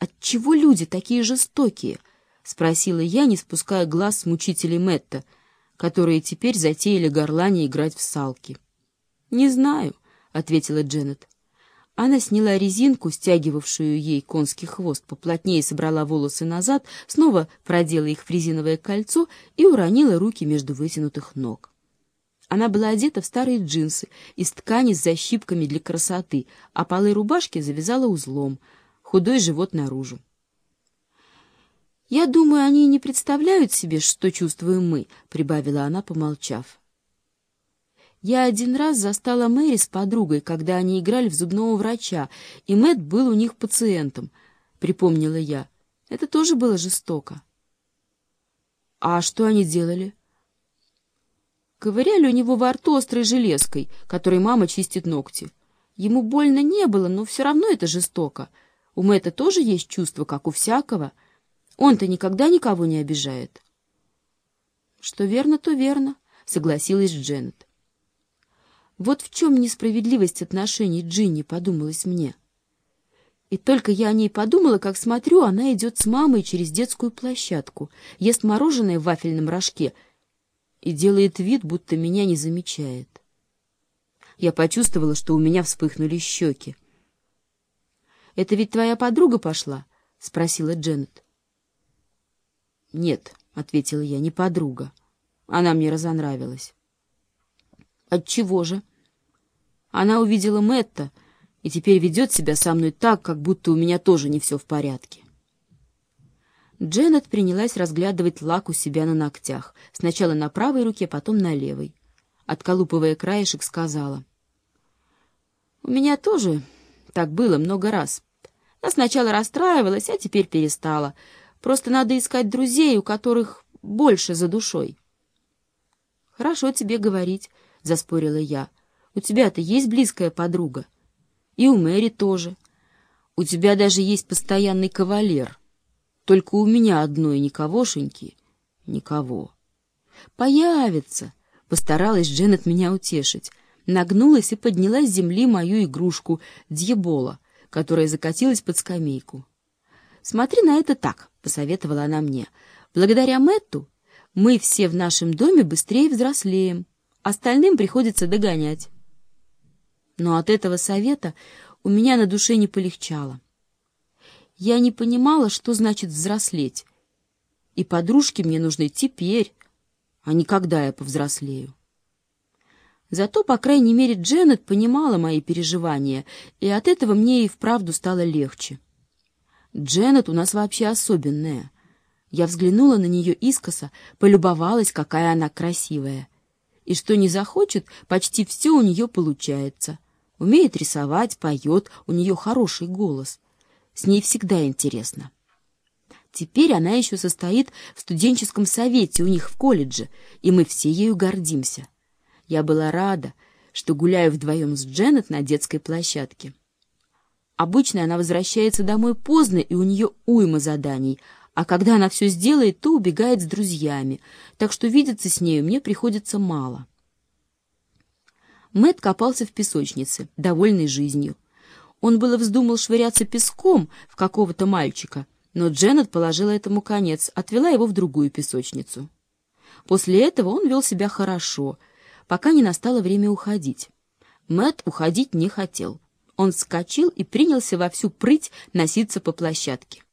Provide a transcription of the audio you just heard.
Отчего люди такие жестокие? — спросила я, не спуская глаз с мучителей Мэтта, которые теперь затеяли горлане играть в салки. — Не знаю, — ответила Дженнет. Она сняла резинку, стягивавшую ей конский хвост, поплотнее собрала волосы назад, снова продела их в резиновое кольцо и уронила руки между вытянутых ног. Она была одета в старые джинсы из ткани с защипками для красоты, а полы рубашки завязала узлом, худой живот наружу. «Я думаю, они не представляют себе, что чувствуем мы», — прибавила она, помолчав. «Я один раз застала Мэри с подругой, когда они играли в зубного врача, и Мэтт был у них пациентом», — припомнила я. «Это тоже было жестоко». «А что они делали?» «Ковыряли у него во рту острой железкой, которой мама чистит ногти. Ему больно не было, но все равно это жестоко. У Мэтта тоже есть чувства, как у всякого. Он-то никогда никого не обижает». «Что верно, то верно», — согласилась Дженнет. «Вот в чем несправедливость отношений Джинни», — подумалось мне. И только я о ней подумала, как смотрю, она идет с мамой через детскую площадку, ест мороженое в вафельном рожке и делает вид, будто меня не замечает. Я почувствовала, что у меня вспыхнули щеки. «Это ведь твоя подруга пошла?» — спросила Дженнет. «Нет», — ответила я, — «не подруга. Она мне разонравилась». «Отчего же?» «Она увидела Мэтта и теперь ведет себя со мной так, как будто у меня тоже не все в порядке». Дженнет принялась разглядывать лак у себя на ногтях, сначала на правой руке, потом на левой. Отколупывая краешек, сказала: «У меня тоже так было много раз. Я сначала расстраивалась, а теперь перестала. Просто надо искать друзей, у которых больше за душой». «Хорошо тебе говорить», — заспорила я. «У тебя-то есть близкая подруга. И у Мэри тоже. У тебя даже есть постоянный кавалер. Только у меня одной никогошеньки, никого». «Появится», — постаралась Дженнет меня утешить. Нагнулась и подняла с земли мою игрушку Дьебола, которая закатилась под скамейку. «Смотри на это так», — посоветовала она мне. «Благодаря Мэтту мы все в нашем доме быстрее взрослеем, остальным приходится догонять». Но от этого совета у меня на душе не полегчало. Я не понимала, что значит взрослеть, и подружки мне нужны теперь, а не когда я повзрослею. Зато, по крайней мере, Дженнет понимала мои переживания, и от этого мне и вправду стало легче. Дженнет у нас вообще особенная. Я взглянула на нее искоса, полюбовалась, какая она красивая. И что не захочет, почти все у нее получается. Умеет рисовать, поет, у нее хороший голос. С ней всегда интересно. Теперь она еще состоит в студенческом совете у них в колледже, и мы все ею гордимся. Я была рада, что гуляю вдвоем с Дженнет на детской площадке. Обычно она возвращается домой поздно, и у нее уйма заданий, а когда она все сделает, то убегает с друзьями, так что видеться с нею мне приходится мало. Мэтт копался в песочнице, довольный жизнью. Он было вздумал швыряться песком в какого-то мальчика, но Дженнет положила этому конец, отвела его в другую песочницу. После этого он вел себя хорошо, пока не настало время уходить. Мэтт уходить не хотел. Он вскочил и принялся во всю прыть носиться по площадке.